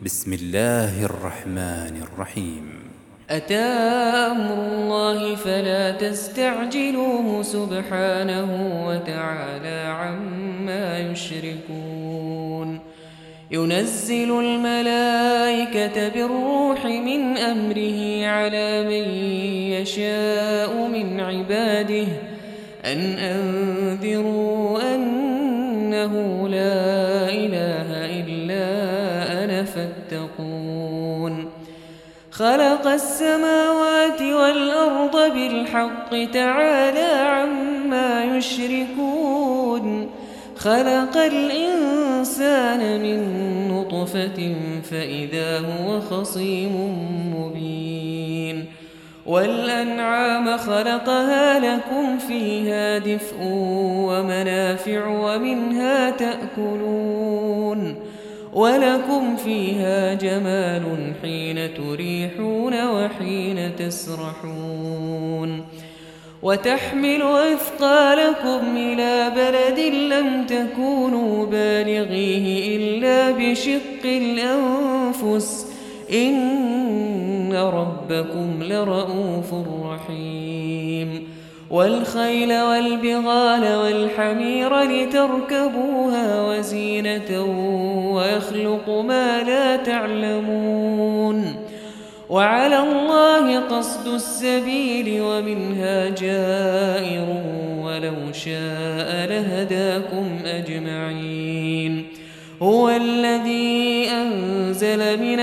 بسم الله الرحمن الرحيم. أتى أمر الله فلا تستعجلوه سبحانه وتعالى عما يشركون. ينزل الملائكة بالروح من أمره على من يشاء من عباده أن أنذروا أنه لا إله إلا أنا فاتقون. خلق السماوات والأرض بالحق تعالى عما يشركون. خلق الإنسان من نطفة فإذا هو خصيم مبين. والأنعام خلقها لكم فيها دفء ومنافع ومنها تأكلون ولكم فيها جمال حين تريحون وحين تسرحون. وتحمل أثقالكم إلى بلد لم تكونوا بالغيه إلا بشق الأنفس إن ربكم لرؤوف رحيم. والخيل والبغال والحمير لتركبوها وزينة ويخلق ما لا تعلمون. وعلى الله قصد السبيل ومنها جائر ولو شاء لهداكم أجمعين. هو الذي أنزل من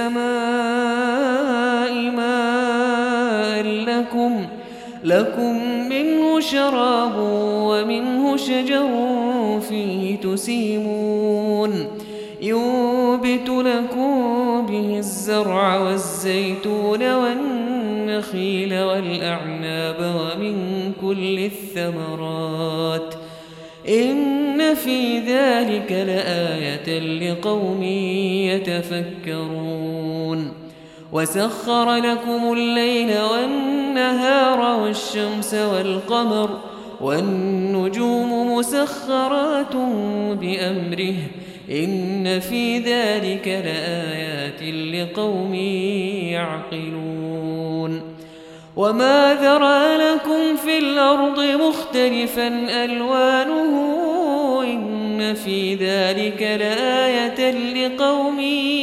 السماء ماء لكم منه شراب ومنه شجر فيه تسيمون. ينبت لكم به الزرع والزيتون والنخيل والأعناب ومن كل الثمرات إن في ذلك لآية لقوم يتفكرون. وسخر لكم الليل والنهار والشمس والقمر والنجوم مسخرات بأمره إن في ذلك لآيات لقوم يعقلون. وما ذرأ لكم في الأرض مختلفا ألوانه إن في ذلك لآية لقوم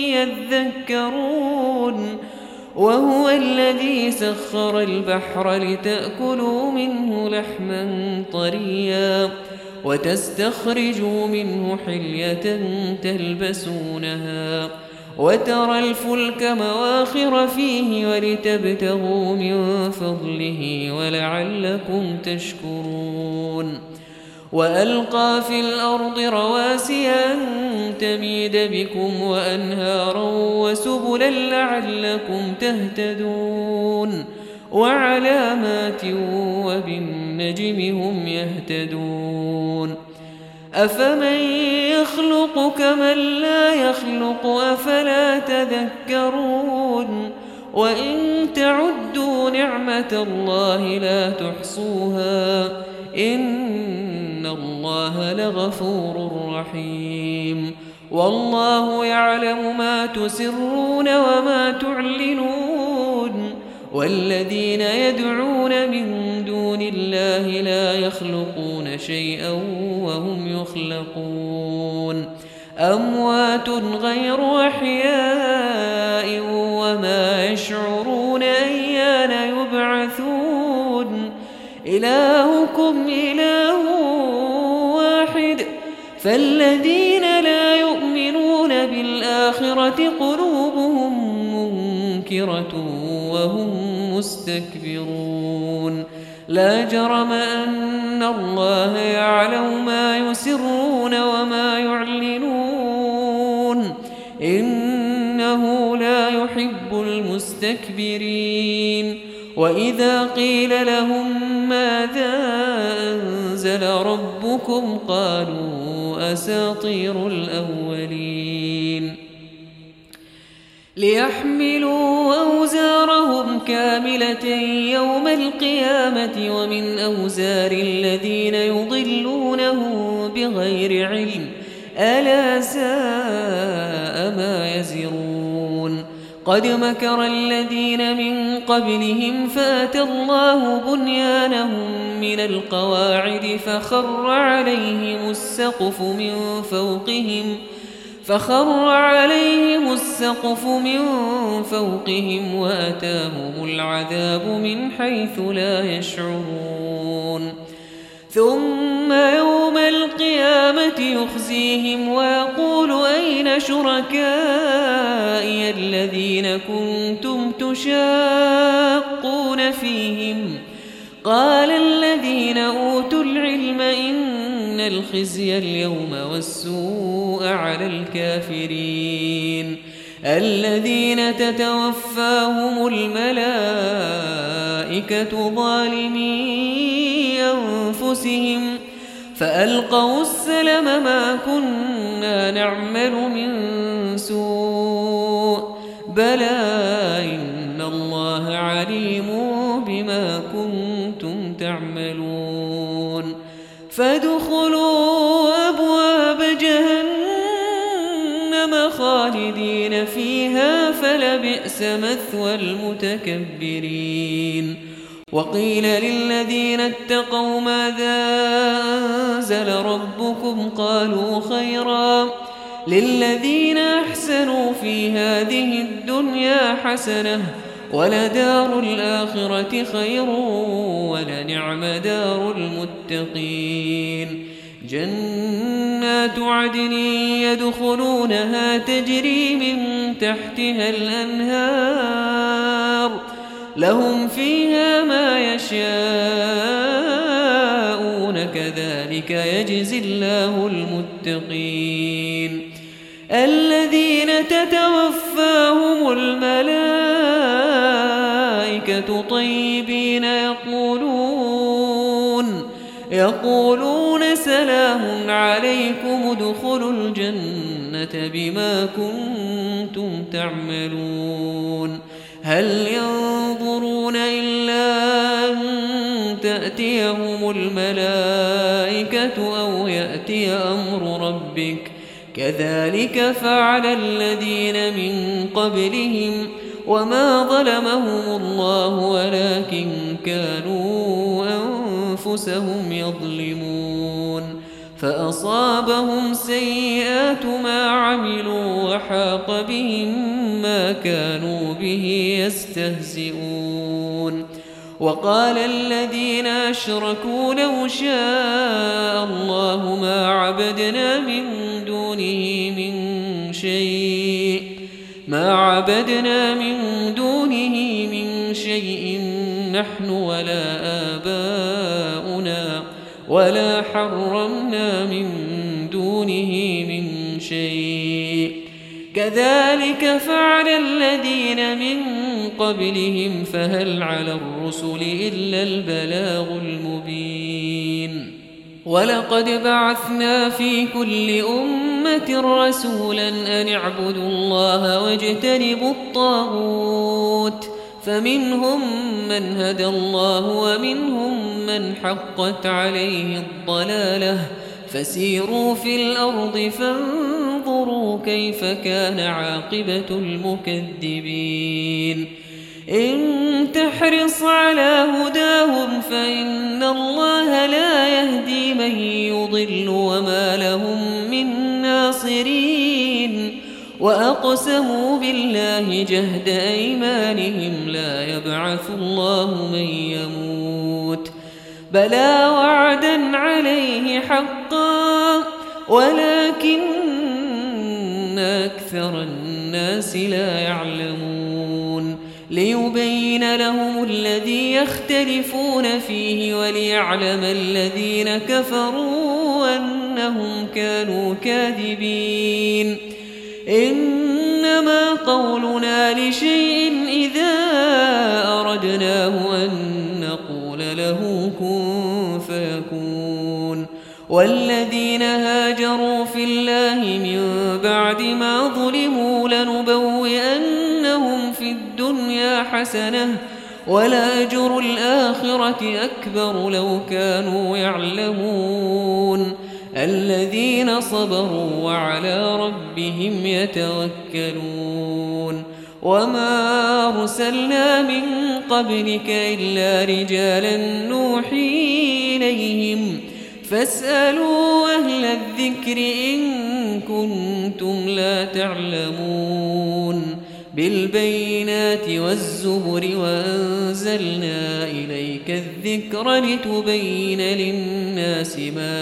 يذكرون. وهو الذي سخر البحر لتأكلوا منه لحما طريا وتستخرجوا منه حلية تلبسونها وترى الفلك مواخر فيه ولتبتغوا من فضله ولعلكم تشكرون. وألقى في الأرض رواسي أن تميد بكم وأنهارا وسبلا لعلكم تهتدون. وعلامات وبالنجم هم يهتدون. أفمن يخلق كمن لا يخلق أفلا تذكرون. وإن تعدوا نعمة الله لا تحصوها إن الله لغفور رحيم. والله يعلم ما تسرون وما تعلنون. والذين يدعون من دون الله لا يخلقون شيئا وهم يخلقون. أموات غير أحياء وما يشعرون أيان يبعثون. إلهكم إله واحد فالذين لا يؤمنون بالآخرة قلوبهم منكرة وهم مستكبرون. لا جرم أن الله يعلم ما يسرون وما يعلنون إنه لا يحب المستكبرين. وإذا قيل لهم ماذا أنزل ربكم قالوا أساطير الأولين. ليحملوا أوزارهم كاملة يوم القيامة ومن أوزار الذين يضلونه بغير علم ألا ساء على ما يزرون قد مكر الذين من قبلهم فأتى الله بنيانهم من القواعد فخر عليهم السقف من فوقهم وأتاهم العذاب من حيث لا يشعرون ثم يوم القيامة يخزيهم ويقول أين شركائي الذين كنتم تشاقون فيهم قال الذين أوتوا العلم إن الخزي اليوم والسوء على الكافرين الذين تتوفاهم الملائكة ظالمي أنفسهم فألقوا السلم ما كنا نعمل من سوء بلى إن الله عليم بما كنتم تعملون فادخلوا أبواب جهنم خالدين فيها فلبئس مثوى المتكبرين وقيل للذين اتقوا ماذا أنزل ربكم قالوا خيرا للذين أحسنوا في هذه الدنيا حسنة ولدار الآخرة خير ولنعم دار المتقين جنات عدن يدخلونها تجري من تحتها الأنهار لهم فيها ما يشاءون كذلك يجزي الله المتقين الذين تتوفاهم الملائكة طيبين يقولون سلام عليكم ادخلوا الجنة بما كنتم تعملون هل ينظرون إلا أن تأتيهم الملائكة أو يأتي أمر ربك كذلك فعل الذين من قبلهم وما ظلمهم الله ولكن كانوا أنفسهم يظلمون فأصابهم سيئات ما عملوا وحاق بهم ما كانوا به يستهزئون وقال الذين أشركوا لو شاء الله ما عبدنا من دونه من شيء نحن ولا آباؤنا ولا حرمنا من دونه من شيء كذلك فعل الذين من قبلهم فهل على الرسل إلا البلاغ المبين ولقد بعثنا في كل أمة رسولا أن اعبدوا الله واجتنبوا الطاغوت فمنهم من هدى الله ومنهم من حقت عليه الضلالة فسيروا في الأرض فانظروا كيف كان عاقبة المكذبين إن تحرص على هداهم فإن الله لا يهدي من يضل وما لهم من ناصرين وأقسموا بالله جهد أيمانهم لا يبعث الله من يموت بلى وعدا عليه حقا ولكن أكثر الناس لا يعلمون ليبين لهم الذي يختلفون فيه وليعلم الذين كفروا أنهم كانوا كاذبين إنما قولنا لشيء إذا أردناه أن نقول له كن فيكون والذين هاجروا في الله من بعد ما ظلموا لنبوئنهم في الدنيا حسنة ولأجر الآخرة أكبر لو كانوا يعلمون الذين صبروا وعلى ربهم يتوكلون وما أرسلنا من قبلك إلا رجالا نوحي إليهم فاسألوا أهل الذكر إن كنتم لا تعلمون بالبينات والزبر وأنزلنا إليك الذكر لتبين للناس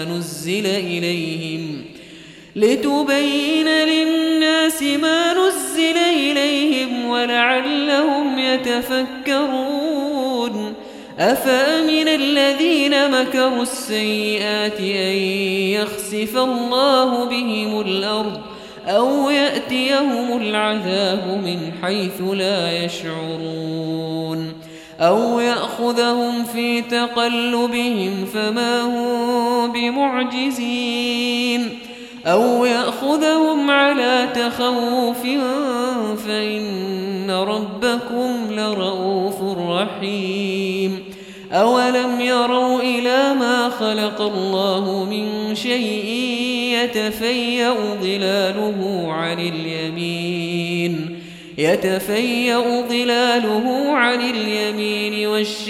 ما نزل إليهم ولعلهم يتفكرون أفأمن الذين مكروا السيئات أن يخسف الله بهم الأرض أو يأتيهم العذاب من حيث لا يشعرون أو يأخذهم في تقلبهم فما هم بمعجزين أو يأخذهم على تخوف فإن ربكم لرؤوف رحيم أولم يروا إلى ما خلق الله من شيء يتفيأ ظلاله عن اليمين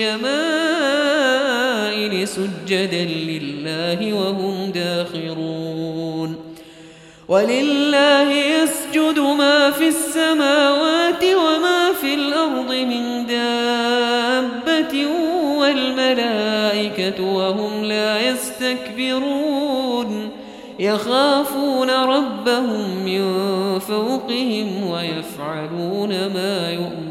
والشمائل سجدا لله وهم داخرون ولله يسجد ما في السماوات وما في الأرض من دابة والملائكة وهم لا يستكبرون يخافون ربهم من فوقهم ويفعلون ما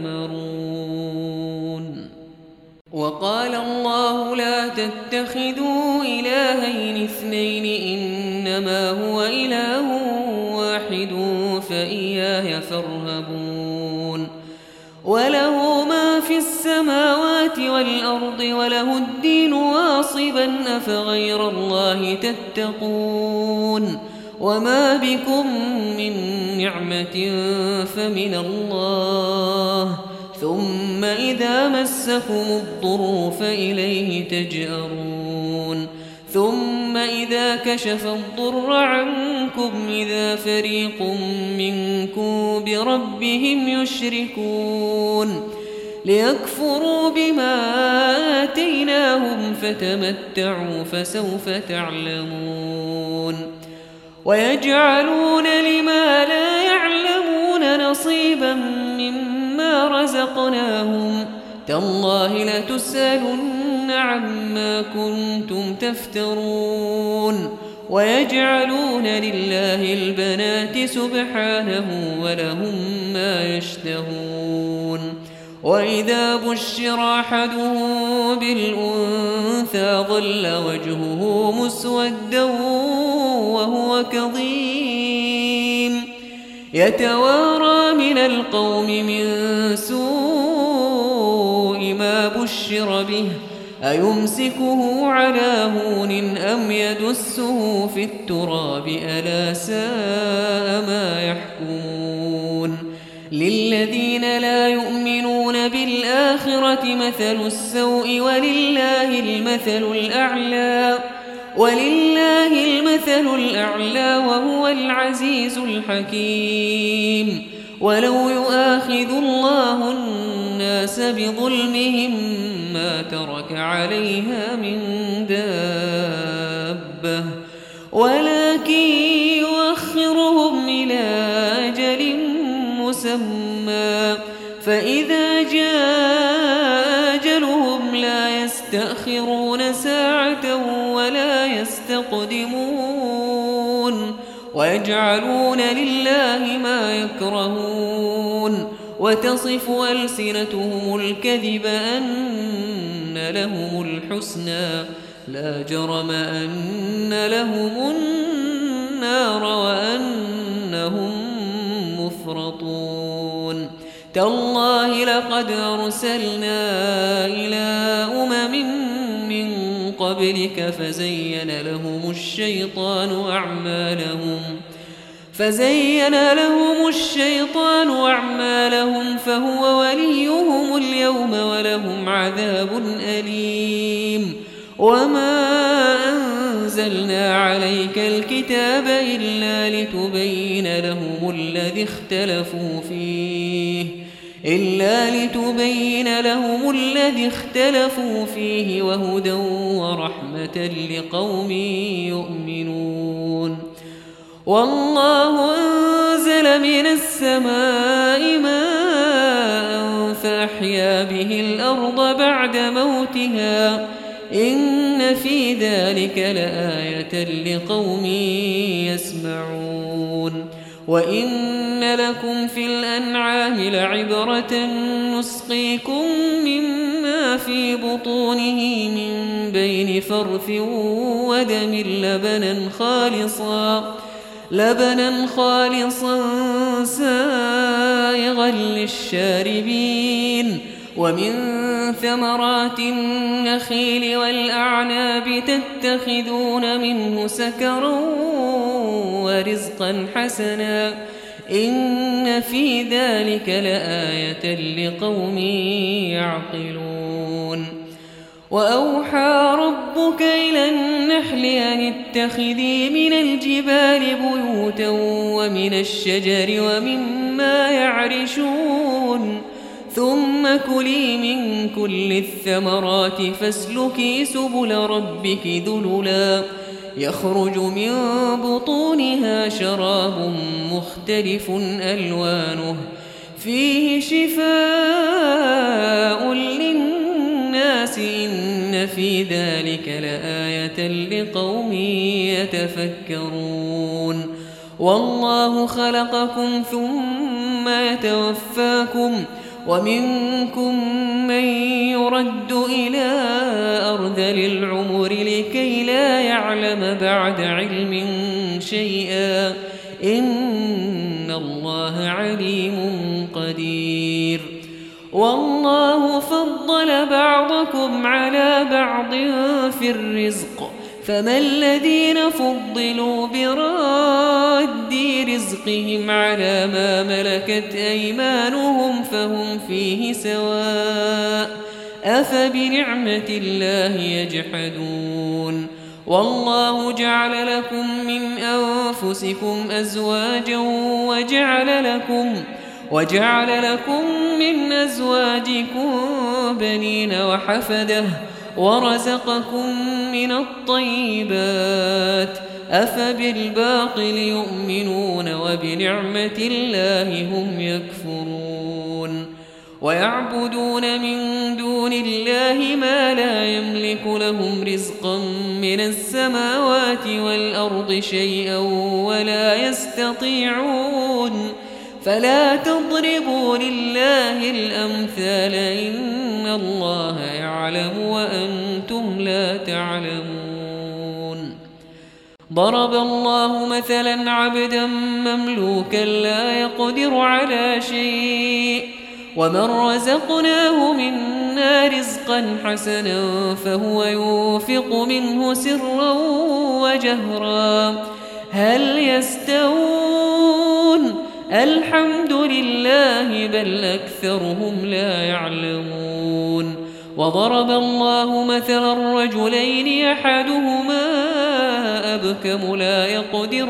يؤمرون وقال الله لا تتخذوا إلهين اثنين إنما هو إله واحد فإياي فارهبون وله ما في السماوات والأرض وله الدين واصبا أفغير الله تتقون وما بكم من نعمة فمن الله ثم إذا مسكم الضر فإليه تجأرون ثم إذا كشف الضر عنكم إذا فريق منكم بربهم يشركون ليكفروا بما آتيناهم فتمتعوا فسوف تعلمون ويجعلون لما لا يعلمون نصيبا مما رزقناهم تالله لتسألن عما كنتم تفترون ويجعلون لله البنات سبحانه ولهم ما يشتهون وإذا بشر أحدهم بالأنثى ظل وجهه مسودا وهو كظيم يتوارى من القوم من سوء ما بشر به أيمسكه على هون أم يدسه في التراب ألا ساء ما يحكمون للذين لا يؤمنون بالآخرة مثل السوء ولله المثل الأعلى وهو العزيز الحكيم ولو يؤاخذ الله الناس بظلمهم ما ترك عليها من دابة ولكن يؤخرهم إلى أجل مسمى فإذا جاء أجلهم لا يستأخرون ساعة ولا يستقدمون ويجعلون لله ما يكرهون وتصف ألسنتهم الكذب أن لهم الحسنى لا جرم أن لهم النار وأنهم مفرطون تالله لقد أرسلنا إلى من قبلك فزين لهم الشيطان أعمالهم فهو وليهم اليوم ولهم عذاب أليم وما أنزل أنزلنا عليك الكتاب إلا لتبين لهم الذي اختلفوا فيه وهدى ورحمة لقوم يؤمنون. والله أنزل من السماء ماء فأحيا به الأرض بعد موتها إن في ذلك لآية لقوم يسمعون. وإن لكم في الأنعام لعبرة نسقيكم مما في بطونه من بين فرث ودم لبنا خالصا سائغا للشاربين. ومن ثمرات النخيل والأعناب تتخذون منه سكرا ورزقا حسنا إن في ذلك لآية لقوم يعقلون. وأوحى ربك إلى النحل أن اتخذي من الجبال بيوتا ومن الشجر ومما يعرشون ثم كلي من كل الثمرات فاسلكي سبل ربك ذللا يخرج من بطونها شراب مختلف ألوانه فيه شفاء للناس إن في ذلك لآية لقوم يتفكرون. والله خلقكم ثم يتوفاكم ومنكم من يرد إلى أرذل العمر لكي لا يعلم بعد علم شيئا إن الله عليم قدير. والله فضل بعضكم على بعض في الرزق فما الذين فضلوا براد رزقهم على ما ملكت أيمانهم فهم فيه سواء أفبنعمة الله يجحدون. والله جعل لكم من أنفسكم أزواجا وجعل لكم من أزواجكم بنين وحفدة ورزقكم من الطيبات أفبالباطل يؤمنون وبنعمة الله هم يكفرون. ويعبدون من دون الله ما لا يملك لهم رزقا من السماوات والأرض شيئا ولا يستطيعون فلا تضربوا لله الأمثال إن الله يعلم وأنتم لا تعلمون. ضرب الله مثلا عبدا مملوكا لا يقدر على شيء ومن رزقناه منا رزقا حسنا فهو ينفق منه سرا وجهرا هل يستوون الحمد لله بل أكثرهم لا يعلمون. وضرب الله مثلا رجلين أحدهما أبكم لا يقدر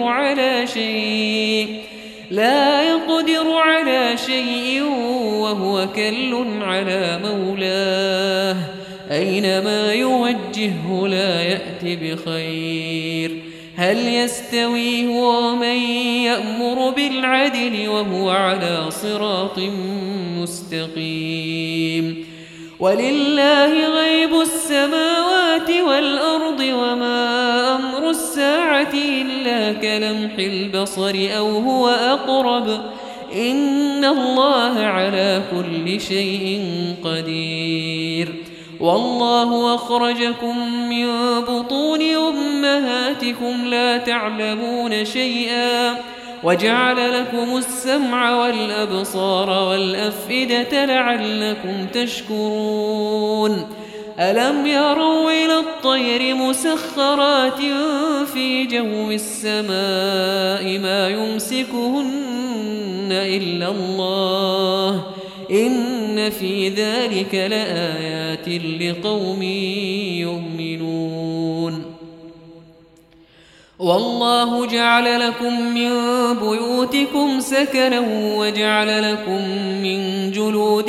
على شيء وهو كل على مولاه أينما يوجهه لا يأتي بخير هل يستوي هو ومن يأمر بالعدل وهو على صراط مستقيم. ولله غيب السماوات والأرض وما أمر الساعة إلا كلمح البصر أو هو أقرب إن الله على كل شيء قدير. والله أخرجكم من بطون أمهاتكم لا تعلمون شيئا وجعل لكم السمع والأبصار والأفئدة لعلكم تشكرون. ألم يروا إلى الطير مسخرات في جو السماء ما يمسكهن إلا الله إن في ذلك لآيات لقوم يؤمنون. والله جعل لكم من بيوتكم سكنا وجعل لكم من جلود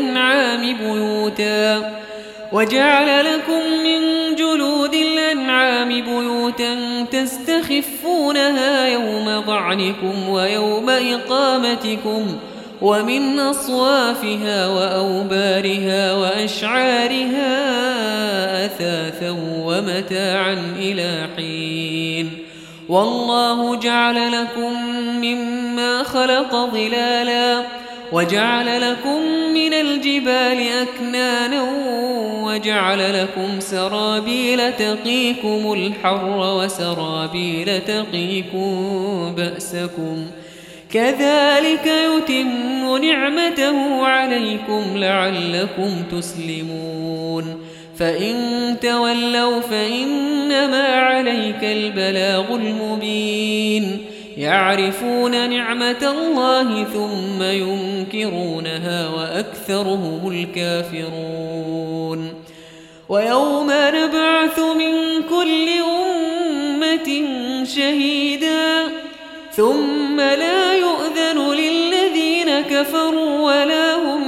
الأنعام بيوتا تستخفونها يوم ظعنكم ويوم إقامتكم ومن أصوافها وأوبارها وأشعارها أثاثا ومتاعا إلى حين والله جعل لكم مما خلق ظلالا وجعل لكم من الجبال أكنانا وجعل لكم سرابيل تقيكم الحر وسرابيل تقيكم بأسكم كذلك يتم نعمته عليكم لعلكم تسلمون فإن تولوا فإنما عليك البلاغ المبين يعرفون نعمة الله ثم ينكرونها وأكثرهم الكافرون ويوم نبعث من كل أمة شهيدا ثم لا يؤذن للذين كفروا ولا هم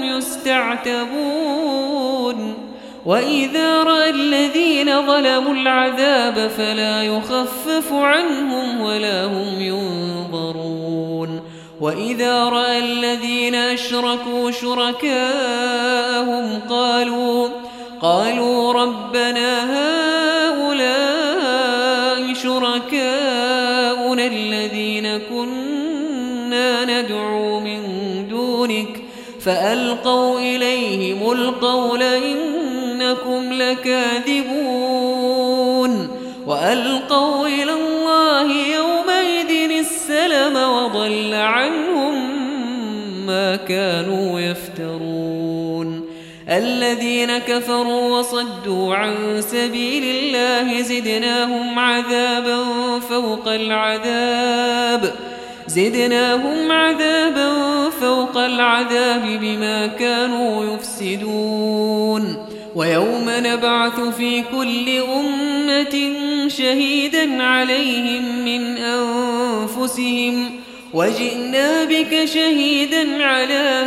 يستعتبون وإذا رأى الذين ظلموا العذاب فلا يخفف عنهم ولا هم ينظرون وإذا رأى الذين أشركوا شركاءهم قالوا ربنا هؤلاء شركاؤنا الذين كنا ندعو من دونك فألقوا إليهم القول إنكم لكاذبون وألقوا إلى الله يومئذ السلم وضل عنهم ما كانوا يفترون الذين كفروا وصدوا عن سبيل الله زدناهم عذابا فوق العذاب بما كانوا يفسدون ويوم نبعث في كل أمة شهيدا عليهم من أنفسهم وجئنا بك شهيدا على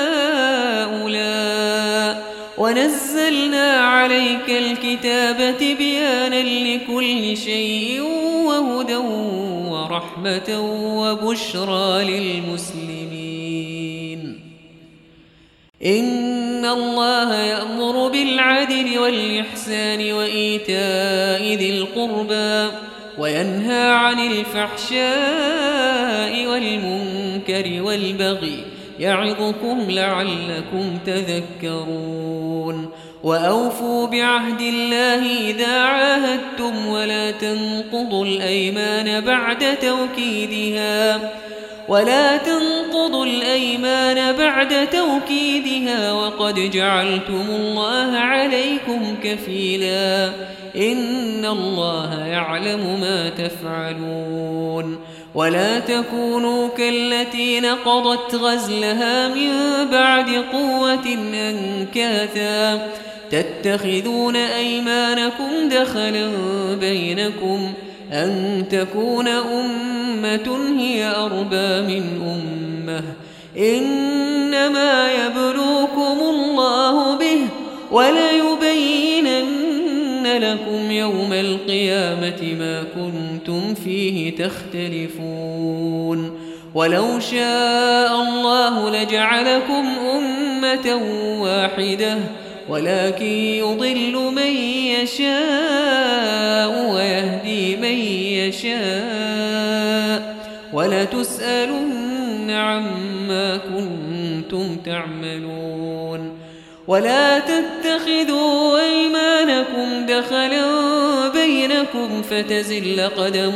هؤلاء ونزلنا عليك الكتاب تبيانا لكل شيء وهدى ورحمة وبشرى للمسلمين إن الله يأمر بالعدل والإحسان وإيتاء ذي القربى وينهى عن الفحشاء والمنكر والبغي يعظكم لعلكم تذكرون وأوفوا بعهد الله إذا عاهدتم ولا تنقضوا الأيمان بعد توكيدها وقد جعلتم الله عليكم كفيلا إن الله يعلم ما تفعلون ولا تكونوا كالتي نقضت غزلها من بعد قوة أنكاثا تتخذون أيمانكم دخلا بينكم أن تكون أمة هي أربى من أمة إنما يبلوكم الله به وليبينن لكم يوم القيامة ما كنتم فيه تختلفون ولو شاء الله لجعلكم أمة واحدة ولكن يضل من يشاء ويهدي من يشاء ولتسألن عما كنتم تعملون ولا تتخذوا أيمانكم دخلا بينكم فتزل قدم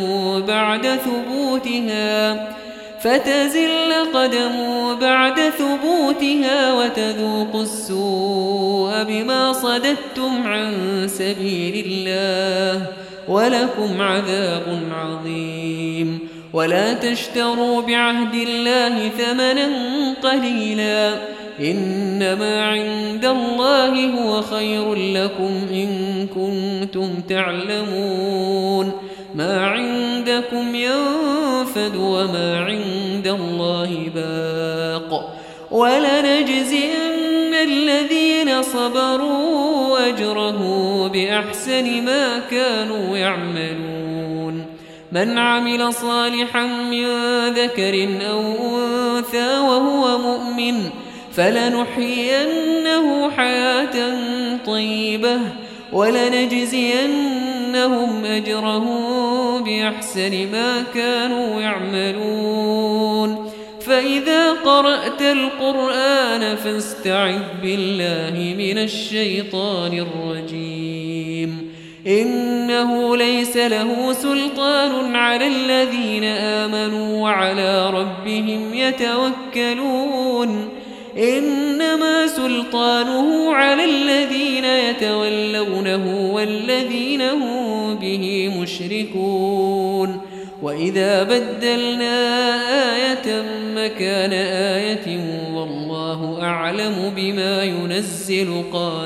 بعد ثبوتها وتذوقوا السوء بما صددتم عن سبيل الله ولكم عذاب عظيم ولا تشتروا بعهد الله ثمنا قليلا إنما عند الله هو خير لكم إن كنتم تعلمون ما عند عندكم ينفد وما عند الله باق ولنجزين الذين صبروا أجره بأحسن ما كانوا يعملون من عمل صالحا من ذكر أو أنثى وهو مؤمن فلنحيينه حياة طيبة ولنجزينهم أجرهم بأحسن ما كانوا يعملون فإذا قرأت القرآن فاستعذ بالله من الشيطان الرجيم إنه ليس له سلطان على الذين آمنوا وعلى ربهم يتوكلون إنما سلطانه على الذين يتولونه والذين هم به مشركون وإذا بدلنا آية مكان آية والله أعلم بما ينزل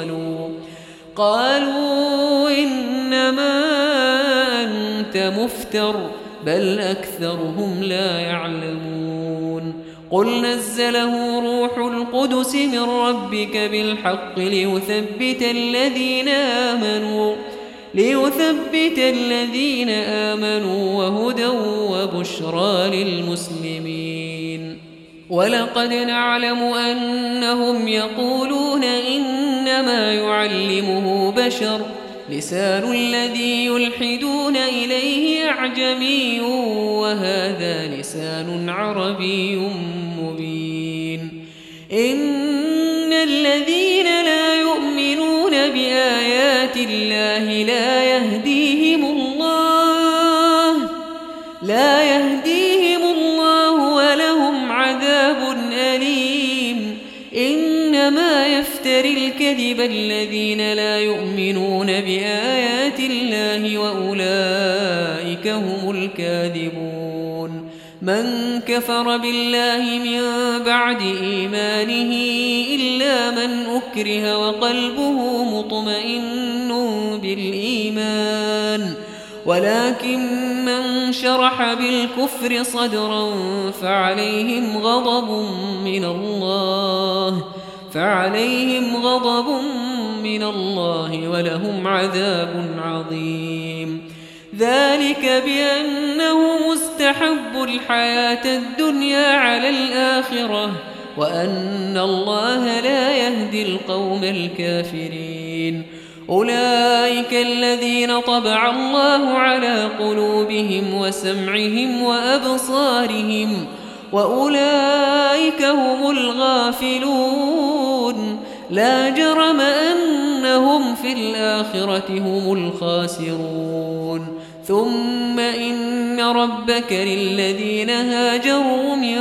قالوا إنما أنت مفتر بل أكثرهم لا يعلمون قل نزله روح القدس من ربك بالحق ليثبت الذين آمنوا وهدى وبشرى للمسلمين ولقد نعلم أنهم يقولون إنما يعلمه بشر لسان الذي يلحدون إليه أعجمي وهذا لسان عربي مبين إن الذين لا يؤمنون بآيات الله لا يهديهم الله ولهم عذاب أليم إنما يفتري الكذب الذين لا يؤمنون بآيات الله وأولئك هم الكاذبون من كفر بالله من بعد إيمانه إلا من أكره وقلبه مطمئن بالإيمان ولكن من شرح بالكفر صدرا فعليهم غضب من الله ولهم عذاب عظيم ذلك بأنه مستحب الحياة الدنيا على الآخرة وأن الله لا يهدي القوم الكافرين أولئك الذين طبع الله على قلوبهم وسمعهم وأبصارهم وأولئك هم الغافلون لا جرم أنهم في الآخرة هم الخاسرون ثم إن ربك للذين هاجروا من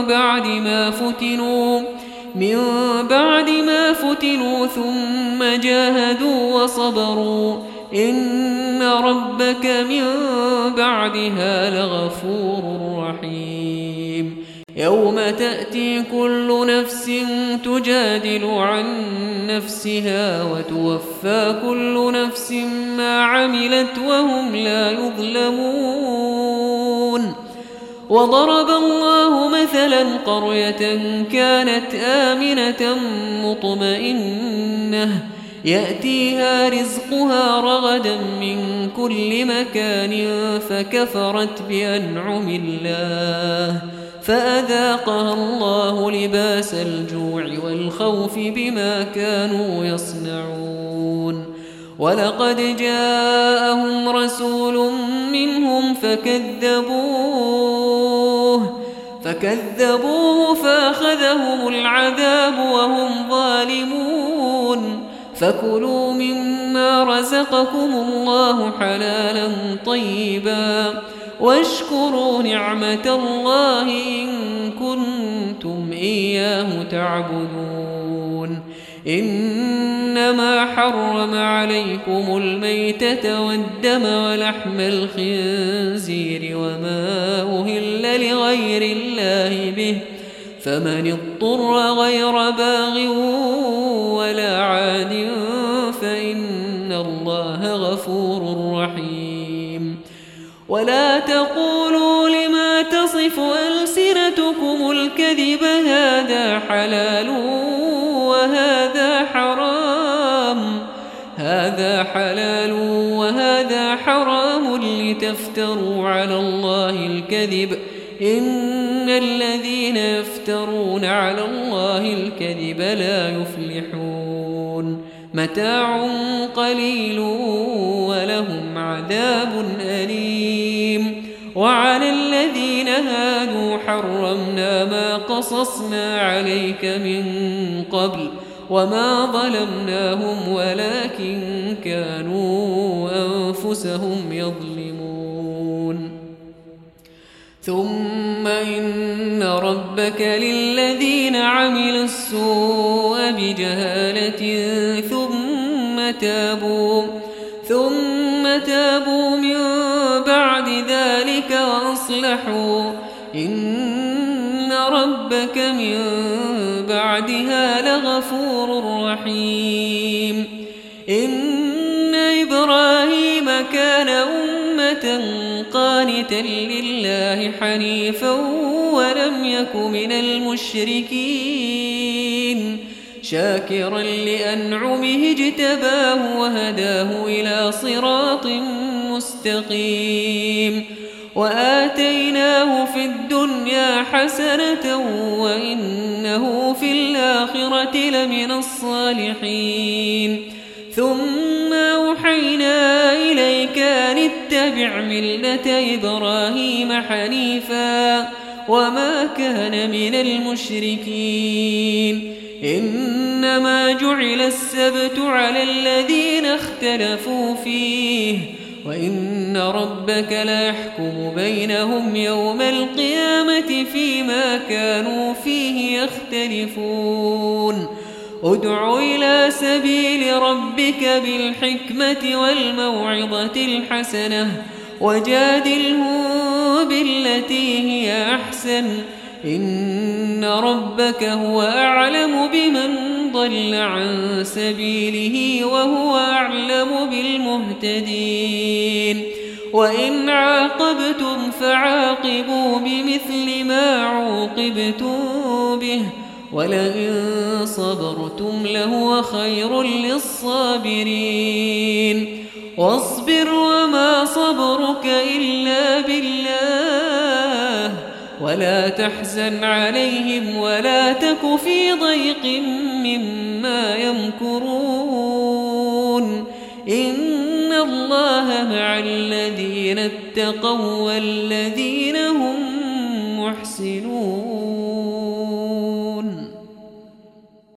بعد ما فتنوا ثم جاهدوا وصبروا إن ربك من بعدها لغفور رحيم يوم تأتي كل نفس تجادل عن نفسها وتوفى كل نفس ما عملت وهم لا يظلمون وضرب الله مثلا قرية كانت آمنة مطمئنة يأتيها رزقها رغدا من كل مكان فكفرت بأنعم الله فأذاقها الله لباس الجوع والخوف بما كانوا يصنعون ولقد جاءهم رسول منهم فكذبوه فأخذهم العذاب وهم ظالمون فكلوا مما رزقكم الله حلالا طيبا واشكروا نعمة الله إن كنتم إياه تعبدون إنما حرم عليكم الميتة والدم ولحم الخنزير وما أهل لغير الله به فمن اضطر غير باغ ولا عاد فإن الله غفور رحيم ولا تقولوا لما تصف ألسنتكم الكذب هذا حلال وهذا حرام لتفتروا على الله الكذب إن الذين يفترون على الله الكذب لا يفلحون متاع قليل ولهم عذاب أليم وعلى الذين هادوا حرمنا ما قصصنا عليك من قبل وما ظلمناهم ولكن كانوا أنفسهم يظلمون ثم إن ربك للذين عملوا السوء بجهالة ثم تابوا من بعد ذلك وأصلحوا إن ربك من بعدها لغفور رحيم إن إبراهيم كان أمة قانتا لله حنيفا ولم يك من المشركين شاكرا لأنعمه اجتباه وهداه إلى صراط مستقيم وآتيناه في الدنيا حسنة وإنه في الآخرة لمن الصالحين ثم أوحينا إليك أن اتبع ملة إبراهيم حنيفا وما كان من المشركين إنما جعل السبت على الذين اختلفوا فيه وإن ربك لا يحكم بينهم يوم القيامة فيما كانوا فيه يختلفون ادع إلى سبيل ربك بالحكمة والموعظة الحسنة وجادلهم بالتي هي أحسن إن ربك هو أعلم بمن ضل عن سبيله وهو أعلم بالمهتدين وإن عاقبتم فعاقبوا بمثل ما عوقبتم به ولئن صبرتم لهو خير للصابرين واصبر وما صبرك إلا بالله ولا تحزن عليهم ولا تك في ضيق مما يمكرون إن الله مع الذين اتقوا والذين